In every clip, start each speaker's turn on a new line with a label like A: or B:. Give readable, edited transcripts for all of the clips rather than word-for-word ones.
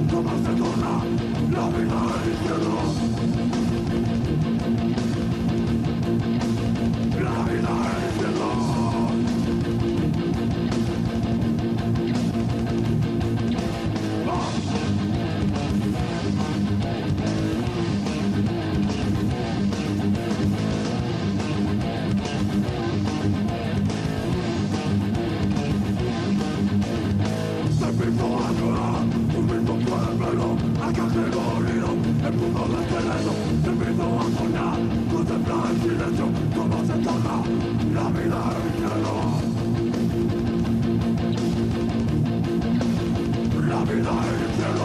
A: cómo se torna la vida al infierno. La vida al infierno. El mundo desperado, te invito a soñar, contemplar en silencio cómo se torna la vida al infierno. La vida al infierno.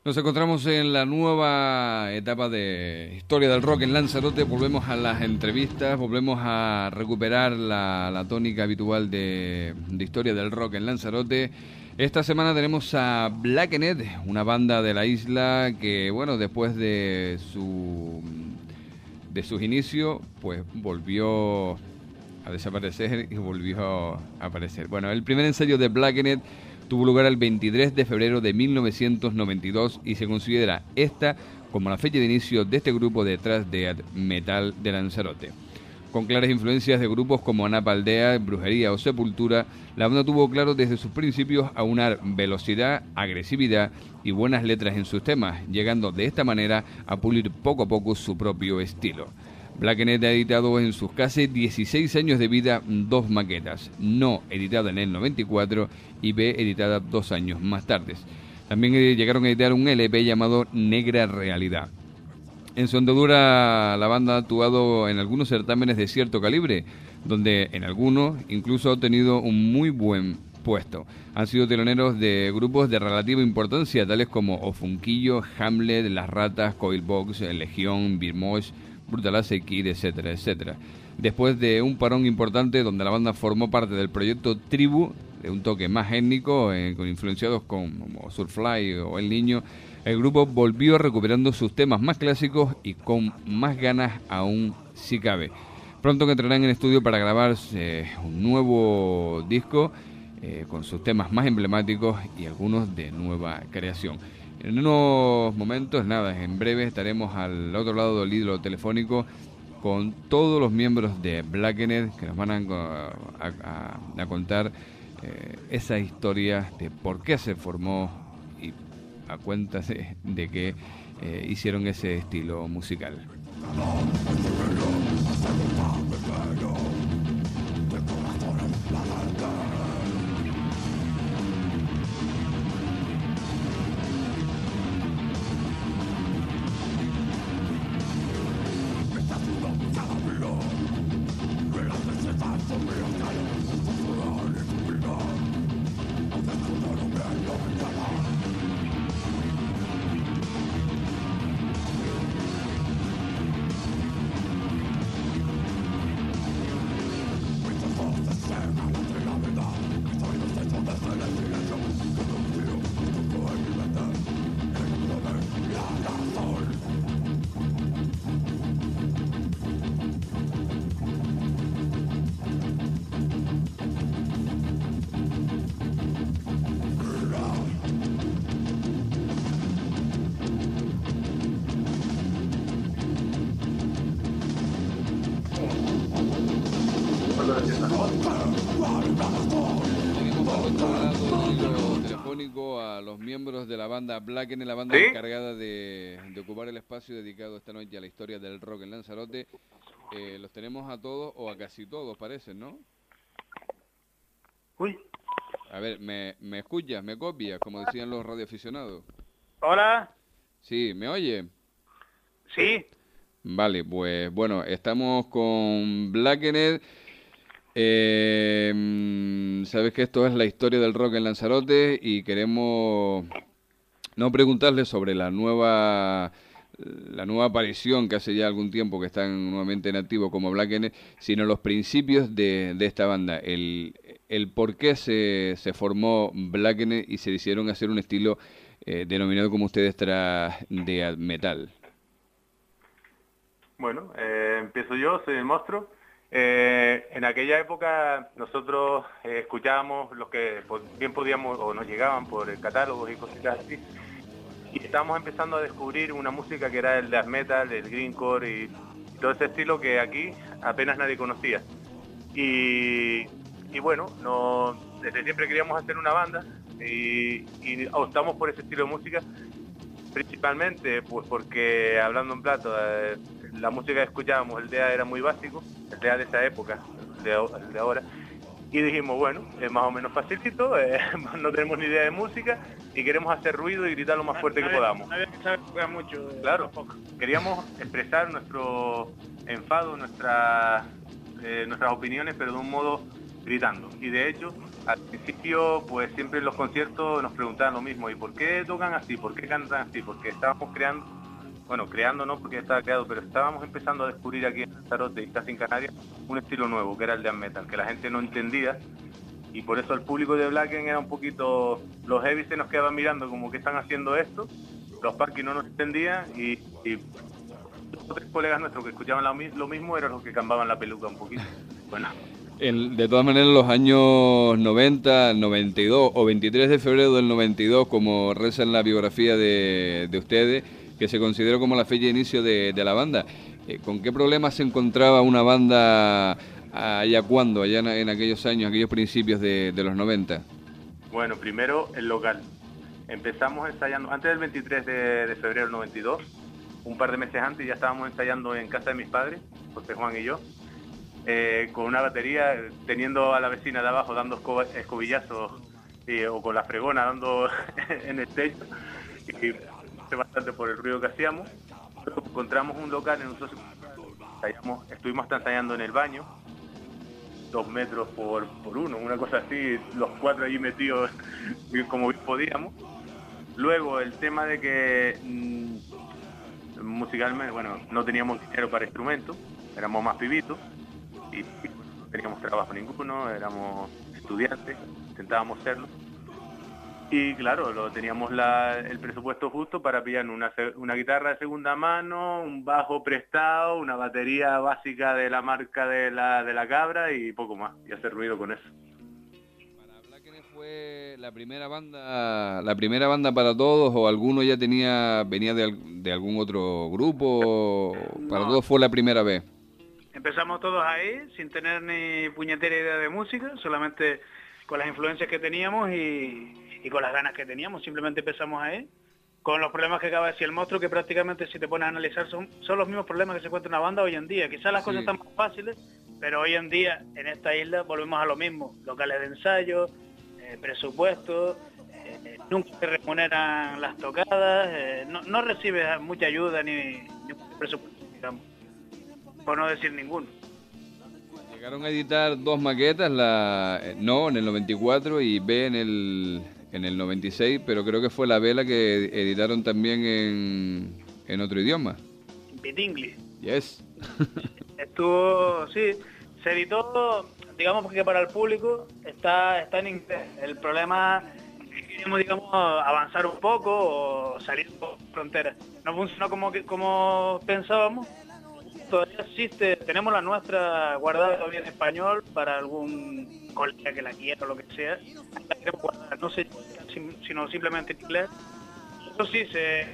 B: Nos encontramos en la nueva etapa de Historia del Rock en Lanzarote. Volvemos a las entrevistas, volvemos a recuperar la tónica habitual de Historia del Rock en Lanzarote. Esta semana tenemos a Blackened, una banda de la isla que, bueno, después de sus inicios, pues volvió a desaparecer y volvió a aparecer. Bueno, el primer ensayo de Blackened tuvo lugar el 23 de febrero de 1992 y se considera esta como la fecha de inicio de este grupo de thrash death metal de Lanzarote. Con claras influencias de grupos como Napaldea, Brujería o Sepultura, la banda tuvo claro desde sus principios aunar velocidad, agresividad y buenas letras en sus temas, llegando de esta manera a pulir poco a poco su propio estilo. Blackened ha editado en sus casi 16 años de vida 2 maquetas, No editada en el 94 y B editada 2 años más tarde. También llegaron a editar un LP llamado Negra Realidad. En su andadura la banda ha actuado en algunos certámenes de cierto calibre, donde en algunos incluso ha obtenido un muy buen puesto. Han sido teloneros de grupos de relativa importancia, tales como Ofunquillo, Hamlet, Las Ratas, Coilbox, Legión, Birmosh, Brutal Acid Kid, etcétera, etcétera. Después de un parón importante donde la banda formó parte del proyecto Tribu, de un toque más étnico, con influenciados como Soulfly o El Niño, el grupo volvió recuperando sus temas más clásicos y con más ganas aún si cabe. Pronto entrarán en estudio para grabar un nuevo disco con sus temas más emblemáticos y algunos de nueva creación. En unos momentos, en breve estaremos al otro lado del hilo telefónico con todos los miembros de Blackened que nos van a contar esa historia de por qué se formó y a cuenta de que hicieron ese estilo musical. Telefónico a los miembros de la banda Blackened, la banda encargada de ocupar el espacio dedicado esta noche a la historia del rock en Lanzarote. Los tenemos a todos, o a casi todos, parecen, ¿no?
C: Uy.
B: A ver, ¿me escuchas? ¿Me copias? Como decían los radioaficionados.
C: Hola.
B: Sí, ¿me oye?
C: Sí.
B: Vale, pues bueno, estamos con Blackened. Sabes que esto es la historia del rock en Lanzarote y queremos no preguntarle sobre la nueva aparición que hace ya algún tiempo que están nuevamente en activo como Blackened, sino los principios de esta banda, el por qué se formó Blackened y se decidieron hacer un estilo denominado como ustedes thrash death metal.
C: Bueno, empiezo yo, soy el monstruo. En aquella época nosotros escuchábamos los que bien podíamos o nos llegaban por catálogos y cositas así, y estábamos empezando a descubrir una música que era el death metal, el grindcore y todo ese estilo que aquí apenas nadie conocía. Y bueno, desde siempre queríamos hacer una banda y optamos por ese estilo de música, principalmente pues porque, hablando en plato, la música que escuchábamos, el DEA era muy básico, el DEA de esa época, el de ahora, y dijimos, bueno, es más o menos facilito, no tenemos ni idea de música y queremos hacer ruido y gritar lo más fuerte que podamos.
D: Había que saber jugar mucho.
C: Claro, queríamos expresar nuestro enfado, nuestras opiniones, pero de un modo gritando. Y de hecho, al principio, pues siempre en los conciertos nos preguntaban lo mismo, ¿y por qué tocan así? ¿Por qué cantan así? Porque estábamos creando, bueno, creando no porque estaba creado, pero estábamos empezando a descubrir aquí en Lanzarote y casi en Canarias un estilo nuevo, que era el death metal, que la gente no entendía, y por eso el público de Blacken era un poquito, los heavy se nos quedaban mirando como que están haciendo esto, los punky no nos entendían, y los tres colegas nuestros que escuchaban lo mismo eran los que cambiaban la peluca un poquito. Bueno.
B: De todas maneras, los años 90, 92 o 23 de febrero del 92, como reza en la biografía de ustedes, que se consideró como la fecha de inicio de la banda, ¿con qué problemas se encontraba una banda allá cuando, allá en aquellos años, aquellos principios de los 90?
C: Bueno, primero el local. Empezamos ensayando, antes del 23 de febrero del 92, un par de meses antes ya estábamos ensayando en casa de mis padres, José Juan y yo, con una batería, teniendo a la vecina de abajo dando escobillazos o con la fregona dando en el techo, y bastante por el ruido que hacíamos. Luego encontramos un local en un socio, estuvimos hasta ensayando en el baño, 2 metros por 1, una cosa así, los 4 allí metidos como podíamos. Luego el tema de que musicalmente, bueno, no teníamos dinero para instrumentos, éramos más pibitos y no teníamos trabajo ninguno, éramos estudiantes, intentábamos serlo. Y claro, teníamos el presupuesto justo para pillar una guitarra de segunda mano, un bajo prestado, una batería básica de la marca de la Cabra y poco más, y hacer ruido con eso.
B: ¿Para Blackenes fue la primera banda para todos, o alguno ya venía de algún otro grupo? ¿Para todos fue la primera vez?
D: Empezamos todos ahí, sin tener ni puñetera idea de música, solamente con las influencias que teníamos y con las ganas que teníamos. Simplemente empezamos ahí, con los problemas que acaba de decir el monstruo, que prácticamente si te pones a analizar son los mismos problemas que se encuentra una banda hoy en día. Quizás las cosas están más fáciles, pero hoy en día en esta isla volvemos a lo mismo. Locales de ensayo, presupuestos, nunca te remuneran las tocadas, no recibes mucha ayuda ni presupuesto, digamos, por no decir ninguno.
B: Llegaron a editar 2 maquetas, No en el 94 y B en el 96, pero creo que fue la B la que editaron también en otro idioma.
D: Bitingli.
B: Yes.
D: Estuvo, sí, se editó, digamos que para el público está en inglés. El problema es que queríamos, digamos, avanzar un poco o salir por fronteras. No funcionó como pensábamos. Todavía existe, tenemos la nuestra guardada todavía en español para algún colega que la quiera o lo que sea. La queremos guardar, no sé, sino simplemente en inglés. Eso sí,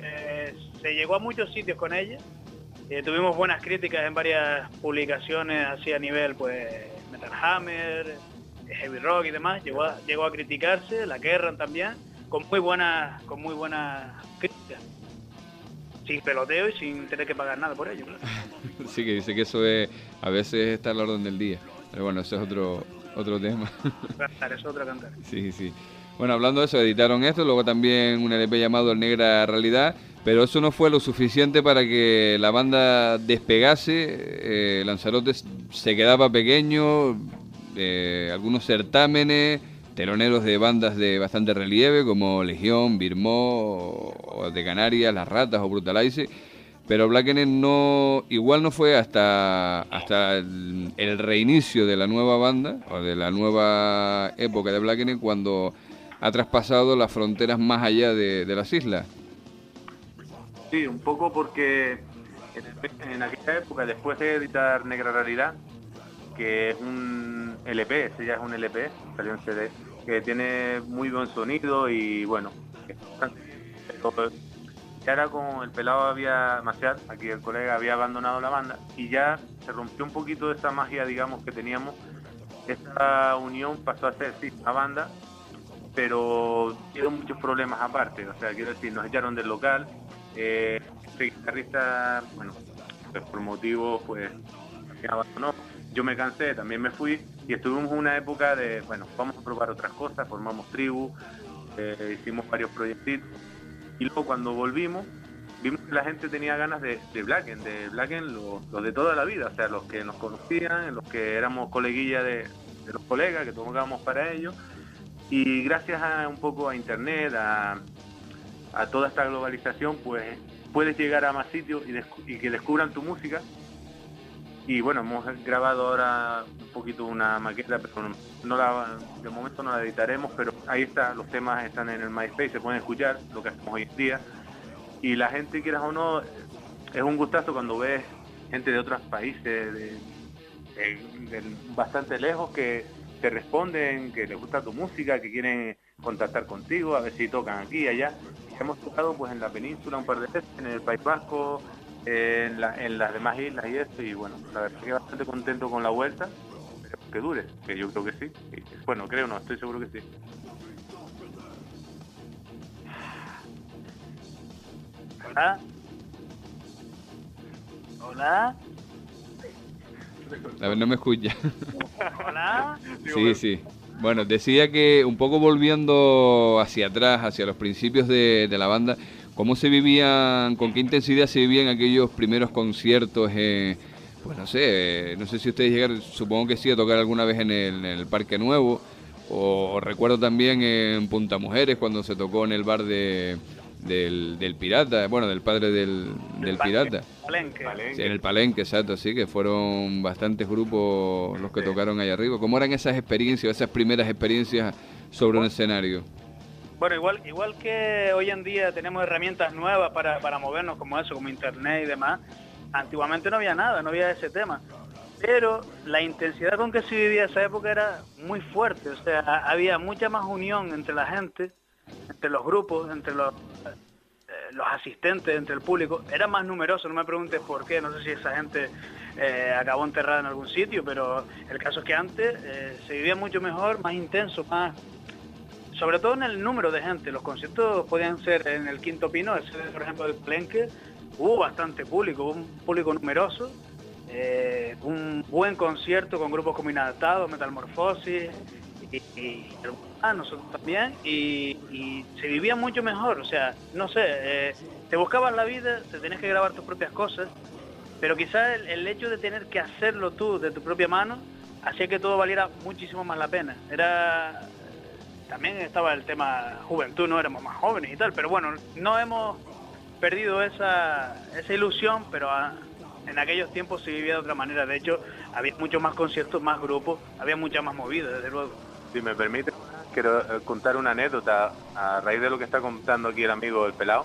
D: se llegó a muchos sitios con ella. Tuvimos buenas críticas en varias publicaciones así a nivel, pues, Metal Hammer, Heavy Rock y demás. Llegó a criticarse, la Kerrang también, con muy buenas críticas. Sin peloteo y sin tener que pagar nada por ello, claro.
B: Sí, que dice que eso a veces está a la orden del día. Pero bueno, eso es otro tema.
D: Cantar, es otra cantar.
B: Sí, sí. Bueno, hablando de eso, editaron esto, luego también un LP llamado El Negra Realidad, pero eso no fue lo suficiente para que la banda despegase. Lanzarote se quedaba pequeño, algunos certámenes, teloneros de bandas de bastante relieve como Legión, Birmó, o de Canarias, Las Ratas o Brutalize, pero Blackenes igual no fue hasta el reinicio de la nueva banda o de la nueva época de Blackenes cuando ha traspasado las fronteras más allá de las islas.
C: Sí, un poco porque en aquella época, después de editar Negra Realidad, que es un LP, ese ya es un LP, salió en CD, que tiene muy buen sonido y bueno, ya era con el pelado Maciar, aquí el colega había abandonado la banda y ya se rompió un poquito de esa magia, digamos, que teníamos. Esta unión pasó a ser, sí, una banda, pero tuvieron muchos problemas aparte, o sea, quiero decir, nos echaron del local, este guitarrista, bueno, pues por motivos, pues, abandonó. Yo me cansé, también me fui y estuvimos una época de, bueno, vamos a probar otras cosas, formamos tribu, hicimos varios proyectitos y luego cuando volvimos vimos que la gente tenía ganas de Blacken, los de toda la vida, o sea, los que nos conocían, los que éramos coleguillas de los colegas, que tocábamos para ellos, Y gracias a un poco a internet, a toda esta globalización, pues puedes llegar a más sitios y que descubran tu música. Y bueno, hemos grabado ahora un poquito una maqueta, pero de momento no la editaremos, pero ahí está, los temas están en el MySpace, se pueden escuchar, lo que hacemos hoy en día. Y la gente, quieras o no, es un gustazo cuando ves gente de otros países, de bastante lejos, que te responden, que les gusta tu música, que quieren contactar contigo, a ver si tocan aquí y allá. Hemos tocado pues en la península un par de veces, en el País Vasco, en las demás islas y esto, y bueno, la verdad que bastante contento con la vuelta, pero que dure, que yo creo que sí. Y, bueno, creo no, estoy seguro que sí.
D: Hola. Hola.
B: A ver, no me escucha.
D: Hola.
B: Sí, sí. Bueno, decía que un poco volviendo hacia atrás, hacia los principios de la banda, ¿cómo se vivían, con qué intensidad se vivían aquellos primeros conciertos? Pues no sé si ustedes llegaron, supongo que sí, a tocar alguna vez en el Parque Nuevo, o recuerdo también en Punta Mujeres cuando se tocó en el bar del Pirata, bueno, del padre del Pirata.
D: Palenque.
B: Sí, en el Palenque, exacto, sí, que fueron bastantes grupos los que tocaron ahí arriba. ¿Cómo eran esas experiencias, esas primeras experiencias sobre un escenario?
D: Bueno, igual que hoy en día tenemos herramientas nuevas para movernos como eso, como internet y demás, antiguamente no había nada, no había ese tema. Pero la intensidad con que se vivía esa época era muy fuerte, o sea, había mucha más unión entre la gente, entre los grupos, entre los asistentes, entre el público. Era más numeroso, no me preguntes por qué, no sé si esa gente acabó enterrada en algún sitio, pero el caso es que antes se vivía mucho mejor, más intenso, más... Sobre todo en el número de gente. Los conciertos podían ser en el Quinto Pino, ese, por ejemplo, del Palenque, hubo bastante público, hubo un público numeroso, un buen concierto con grupos como Inadaptados, Metamorfosis y nosotros también, y se vivía mucho mejor. O sea, no sé, te buscabas la vida, te tenías que grabar tus propias cosas, pero quizás el hecho de tener que hacerlo tú de tu propia mano hacía que todo valiera muchísimo más la pena. También estaba el tema juventud, no éramos más jóvenes y tal, pero bueno, no hemos perdido esa ilusión, pero en aquellos tiempos se vivía de otra manera. De hecho, había muchos más conciertos, más grupos, había mucha más movida, desde luego.
C: Si me permite, quiero contar una anécdota a raíz de lo que está contando aquí el amigo El Pelao.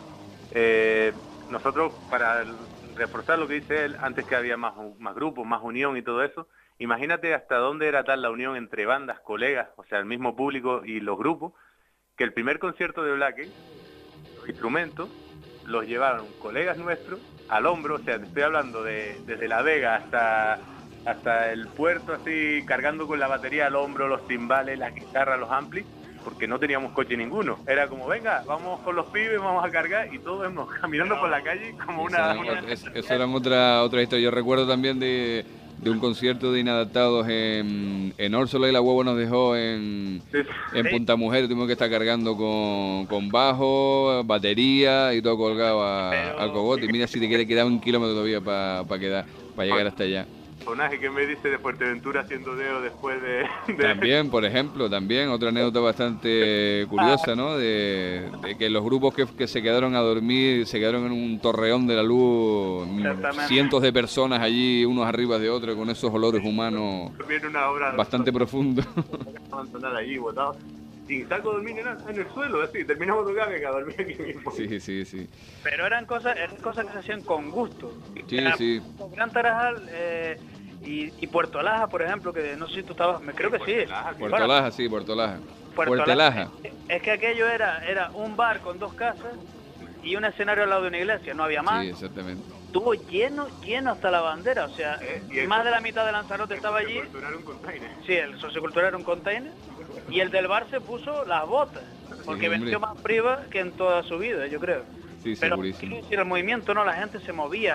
C: Nosotros, para reforzar lo que dice él, antes que había más grupos, más unión y todo eso, imagínate hasta dónde era tal la unión entre bandas, colegas, o sea, el mismo público y los grupos, que el primer concierto de Black, los instrumentos los llevaron colegas nuestros al hombro, o sea, te estoy hablando desde La Vega hasta el puerto, así, cargando con la batería al hombro, los timbales, las guitarras, los amplis, porque no teníamos coche ninguno. Era como, venga, vamos con los pibes, vamos a cargar, y todos caminando por la calle como
B: Eso era otra historia. Yo recuerdo también de un concierto de Inadaptados en Órsola, y la huevo nos dejó en Punta Mujer. Tuvimos que estar cargando con bajo, batería y todo colgado al cogote. Y mira, si te queda 1 kilómetro todavía para llegar hasta allá.
C: Personaje que me dice de Fuerteventura haciendo dedo después de...
B: También, por ejemplo, otra anécdota bastante curiosa, ¿no? De que los grupos que se quedaron a dormir, se quedaron en un torreón de la luz, cientos de personas allí, unos arriba de otros, con esos olores humanos bastante profundos.
C: Allí, botados. Y salgo a dormir en el suelo, así, terminamos de tocar y a dormir aquí mismo.
B: Sí.
D: Pero eran cosas que se hacían con gusto.
B: Sí.
D: Gran Tarajal y Puerto Laja, por ejemplo, que no sé si tú estabas, creo que sí.
B: Puerto Laja. Puerto Laja.
D: Es que aquello era un bar con 2 casas y un escenario al lado de una iglesia, no había más.
B: Sí, exactamente.
D: Estuvo lleno hasta la bandera, o sea, más de la mitad de Lanzarote estaba allí. Sí, el sociocultural era un container. Y el del bar se puso las botas, porque venció más priva que en toda su vida, yo creo.
B: Sí,
D: pero
B: segurísimo.
D: el movimiento, no, la gente se movía,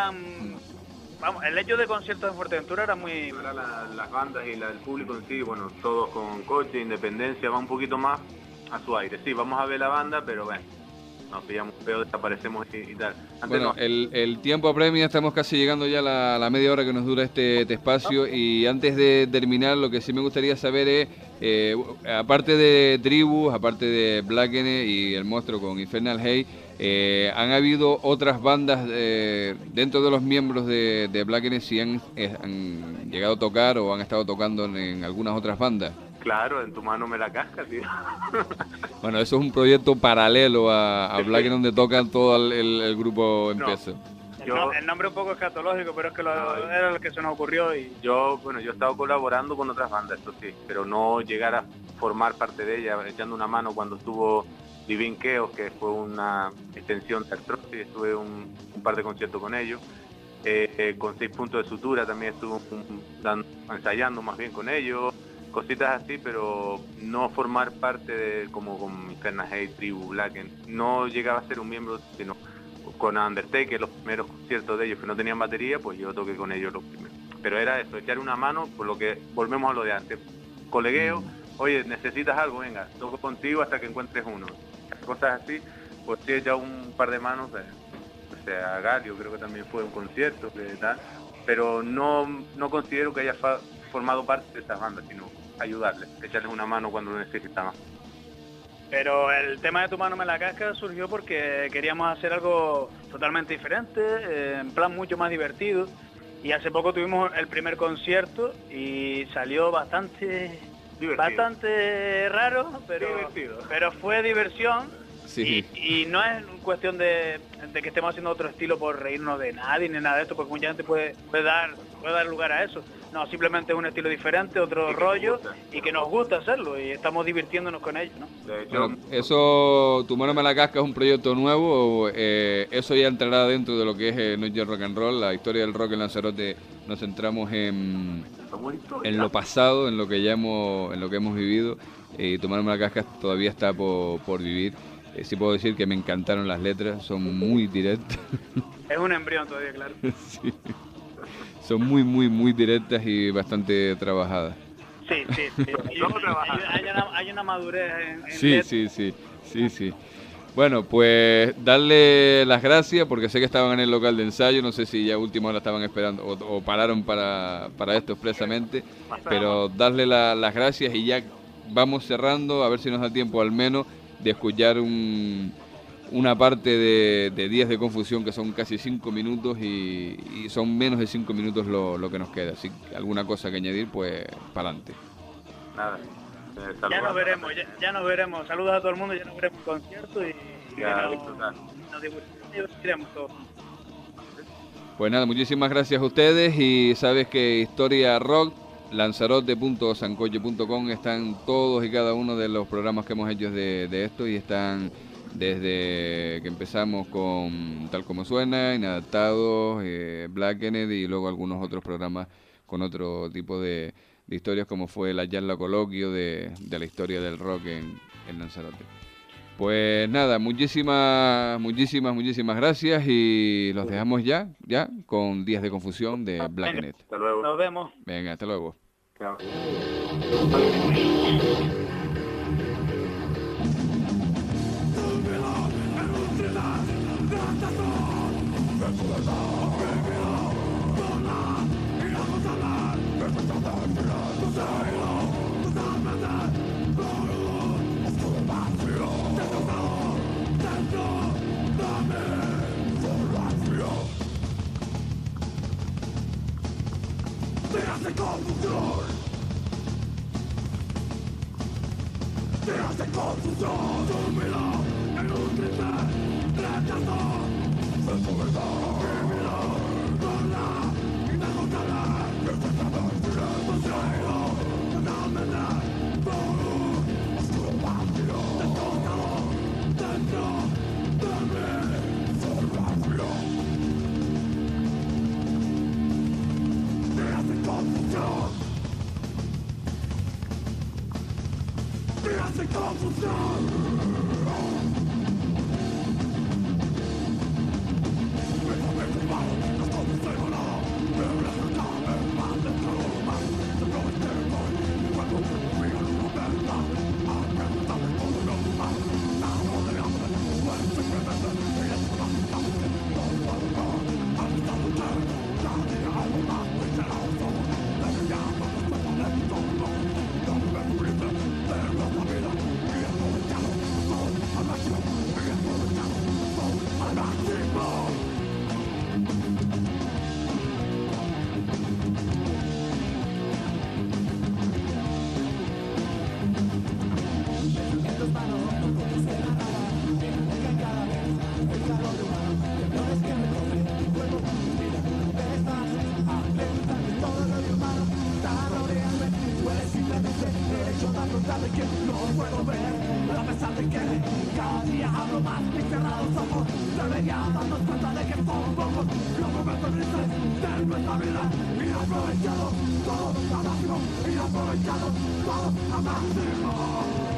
D: vamos, el hecho de conciertos en Fuerteventura era muy...
C: Ahora las bandas y el público en sí, bueno, todos con coche, independencia, va un poquito más a su aire. Sí, vamos a ver la banda, pero bueno, nos pillamos feo, desaparecemos y tal.
B: Bueno, el tiempo apremia, estamos casi llegando ya a la media hora que nos dura este espacio, y antes de terminar, lo que sí me gustaría saber es aparte de Tribus, aparte de Blackened y El Monstruo con Infernal Hate, han habido otras bandas dentro de los miembros de Blackened, si han llegado a tocar o han estado tocando en algunas otras bandas.
C: Claro, En tu mano me la casca, tío.
B: Bueno, eso es un proyecto paralelo a Blackened donde tocan todo el grupo en peso.
D: El nombre un poco escatológico, pero es que era lo que se nos ocurrió. Y
C: yo he estado colaborando con otras bandas, esto sí, pero no llegar a formar parte de ellas, echando una mano cuando estuvo Living Chaos, que fue una extensión de Atrocity, estuve un par de conciertos con ellos. Con 6 puntos de sutura también estuve ensayando más bien con ellos, cositas así, pero no formar parte de, como con Infernal Hate, Tribu, Blackened. No llegaba a ser un miembro, sino con Undertaker, los primeros conciertos de ellos que no tenían batería, pues yo toqué con ellos los primeros. Pero era eso, echar una mano, por lo que volvemos a lo de antes. Colegueo, oye, necesitas algo, venga, toco contigo hasta que encuentres uno. Cosas así, pues sí he echado un par de manos, o sea, Galio creo que también fue un concierto, tal, pero no considero que haya formado parte de estas bandas, sino ayudarles, echarles una mano cuando lo necesitaban.
D: Pero el tema de Tu mano me la casca surgió porque queríamos hacer algo totalmente diferente, en plan mucho más divertido. Y hace poco tuvimos el primer concierto y salió bastante raro, pero fue diversión.
B: Sí.
D: Y no es cuestión de que estemos haciendo otro estilo por reírnos de nadie ni nada de esto, porque mucha gente puede dar lugar a eso. No, simplemente es un estilo diferente, otro rollo, y que nos gusta hacerlo, y estamos divirtiéndonos con ello, ¿no?
C: De hecho,
B: Bueno, eso, Tu mano me la casca es un proyecto nuevo, eso ya entrará dentro de lo que es Noche Rock and Roll, la historia del rock en Lanzarote. Nos centramos en lo pasado, en lo que hemos vivido, y Tu mano me la casca todavía está por vivir. Sí puedo decir que me encantaron las letras, son muy directas.
D: Es un embrión todavía, claro.
B: Sí. Son muy, muy, muy directas y bastante trabajadas.
D: Sí. Hay una madurez en
B: Sí. Bueno, pues darle las gracias porque sé que estaban en el local de ensayo, no sé si ya a última hora estaban esperando o pararon para esto expresamente, pero darle las gracias y ya vamos cerrando, a ver si nos da tiempo al menos de escuchar una parte de Días de Confusión, que son casi 5 minutos y son menos de 5 minutos lo que nos queda. Así que alguna cosa que añadir, pues para adelante.
C: Nada.
D: Ya nos veremos. Saludos a todo el mundo, ya nos veremos en concierto y nos divertiremos todos.
B: Pues nada, muchísimas gracias a ustedes y sabes que Historia Rock, lanzarote.sancoche.com están todos y cada uno de los programas que hemos hecho de esto y están desde que empezamos con Tal Como Suena, Inadaptados, Blackened y luego algunos otros programas con otro tipo de historias como fue la charla coloquio de la historia del rock en Lanzarote. Pues nada, muchísimas gracias y los dejamos ya con Días de Confusión de Blackened.
C: Hasta luego.
D: Nos vemos.
B: Venga, hasta luego.
C: Chao.
A: Días de confusión. Días de confusión. Dormirá en un cristal rechazo. De su verdad. Vivirá con la inagotable. Despertada en silencio. Una mente por oscuro vacío. Descontado dentro de mí. Vacío. Días de confusión. Días de confusión. a los ojos, deberíamos darnos cuenta de que son pocos los momentos grises de nuestra vida. Inaprovechado, todo al máximo, inaprovechado, todo al máximo.